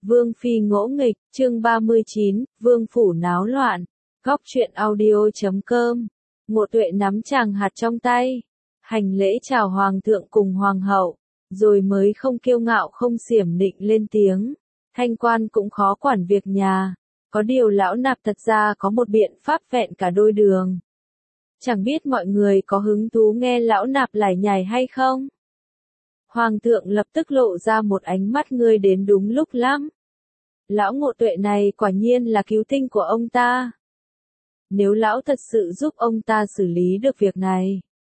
Vương phi ngỗ nghịch, chương 39, Vương phủ náo loạn. Góc truyện audio.com. Ngộ Tuệ nắm tràng hạt trong tay, hành lễ chào hoàng thượng cùng hoàng hậu, rồi mới không kiêu ngạo không xiểm nịnh lên tiếng. Thanh quan cũng khó quản việc nhà, có điều lão nạp thật ra có một biện pháp vẹn cả đôi đường. Chẳng biết mọi người có hứng thú nghe lão nạp lải nhải hay không? Hoàng thượng lập tức lộ ra một ánh mắt ngươi đến đúng lúc lắm. Lão Ngộ Tuệ này quả nhiên là cứu tinh của ông ta. Nếu lão thật sự giúp ông ta xử lý được việc này,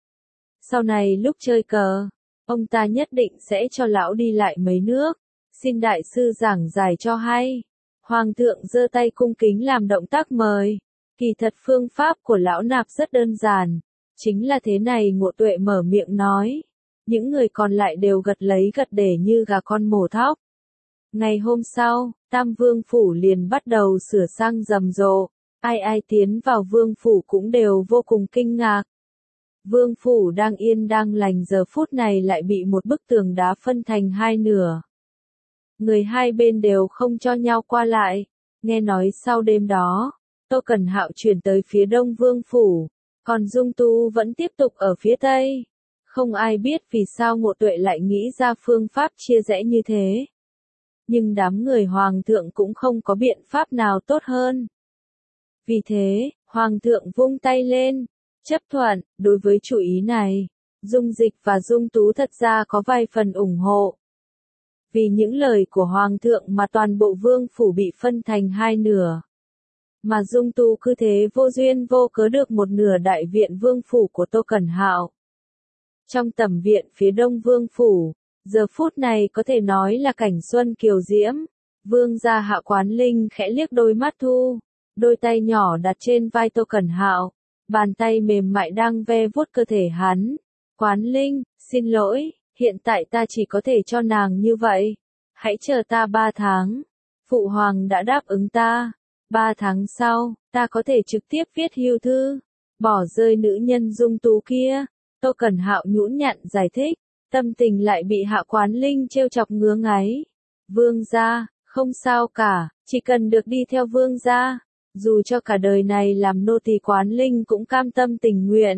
sau này lúc chơi cờ, ông ta nhất định sẽ cho lão đi lại mấy nước, xin đại sư giảng giải cho hay. Hoàng thượng giơ tay cung kính làm động tác mời. Kỳ thật phương pháp của lão nạp rất đơn giản, chính là thế này. Ngộ Tuệ mở miệng nói. Những người còn lại đều gật lấy gật để như gà con mổ thóc. Ngày hôm sau, Tam Vương phủ liền bắt đầu sửa sang rầm rộ, ai tiến vào Vương phủ cũng đều vô cùng kinh ngạc. Vương phủ đang yên đang lành giờ phút này lại bị một bức tường đá phân thành hai nửa. Người hai bên đều không cho nhau qua lại. Nghe nói sau đêm đó, Tô Cẩn Hạo chuyển tới phía đông Vương phủ, còn Dung Tu vẫn tiếp tục ở phía tây. Không ai biết vì sao Ngộ Tuệ lại nghĩ ra phương pháp chia rẽ như thế. Nhưng đám người hoàng thượng cũng không có biện pháp nào tốt hơn. Vì thế, hoàng thượng vung tay lên, chấp thuận. Đối với chủ ý này, Dung Dịch và Dung Tú thật ra có vài phần ủng hộ. Vì những lời của hoàng thượng mà toàn bộ vương phủ bị phân thành hai nửa. Mà Dung Tú cứ thế vô duyên vô cớ được một nửa đại viện vương phủ của Tô Cẩn Hạo. Trong tầm viện phía đông vương phủ, giờ phút này có thể nói là cảnh xuân kiều diễm. Vương gia Hạ Quán Linh khẽ liếc đôi mắt thu, đôi tay nhỏ đặt trên vai Tô Cẩn Hạo, bàn tay mềm mại đang ve vuốt cơ thể hắn. Quán Linh, xin lỗi, hiện tại ta chỉ có thể cho nàng như vậy. Hãy chờ ta 3 tháng. Phụ hoàng đã đáp ứng ta. 3 tháng sau, ta có thể trực tiếp viết hưu thư, bỏ rơi nữ nhân Dung Tú kia. Tô Cẩn Hạo nhũn nhặn giải thích, tâm tình lại bị Hạ Quán Linh trêu chọc ngứa ngáy. Vương gia, không sao cả, chỉ cần được đi theo vương gia, dù cho cả đời này làm nô tỳ Quán Linh cũng cam tâm tình nguyện.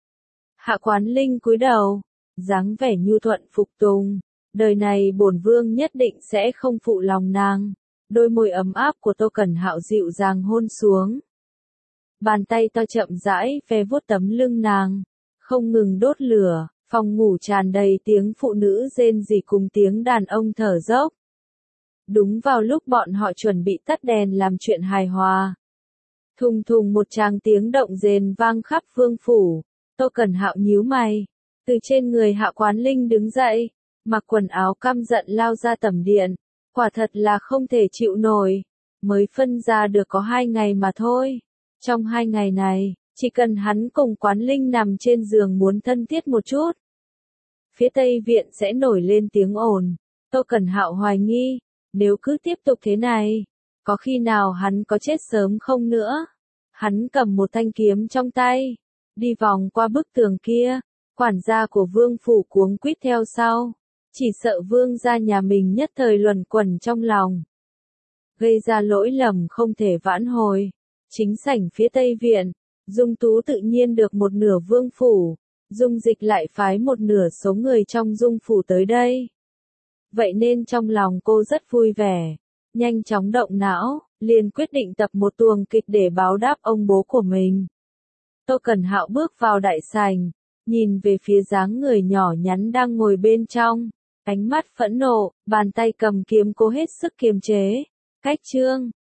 Hạ Quán Linh cúi đầu, dáng vẻ nhu thuận phục tùng, đời này bổn vương nhất định sẽ không phụ lòng nàng. Đôi môi ấm áp của Tô Cẩn Hạo dịu dàng hôn xuống. Bàn tay to chậm rãi ve vuốt tấm lưng nàng, không ngừng đốt lửa, phòng ngủ tràn đầy tiếng phụ nữ rên rỉ cùng tiếng đàn ông thở dốc. Đúng vào lúc bọn họ chuẩn bị tắt đèn làm chuyện hài hòa. Thùng thùng một tràng tiếng động rền vang khắp vương phủ. Tô Cẩn Hạo nhíu mày, từ trên người Hạ Quán Linh đứng dậy, mặc quần áo căm giận lao ra tầm điện. Quả thật là không thể chịu nổi, mới phân ra được có 2 ngày mà thôi. Trong 2 ngày này, chỉ cần hắn cùng Quán Linh nằm trên giường muốn thân thiết một chút, phía Tây Viện sẽ nổi lên tiếng ồn. Tô Cẩn Hạo hoài nghi, nếu cứ tiếp tục thế này, có khi nào hắn có chết sớm không nữa. Hắn cầm một thanh kiếm trong tay, đi vòng qua bức tường kia, quản gia của vương phủ cuống quýt theo sau. Chỉ sợ vương gia nhà mình nhất thời luẩn quẩn trong lòng, gây ra lỗi lầm không thể vãn hồi. Chính sảnh phía Tây Viện, Dung Tú tự nhiên được một nửa vương phủ, Dung Dịch lại phái một nửa số người trong Dung phủ tới đây. Vậy nên trong lòng cô rất vui vẻ, nhanh chóng động não, liền quyết định tập một tuồng kịch để báo đáp ông bố của mình. Tô Cẩn Hạo bước vào đại sảnh, nhìn về phía dáng người nhỏ nhắn đang ngồi bên trong. Ánh mắt phẫn nộ, bàn tay cầm kiếm cố hết sức kiềm chế. Cách chương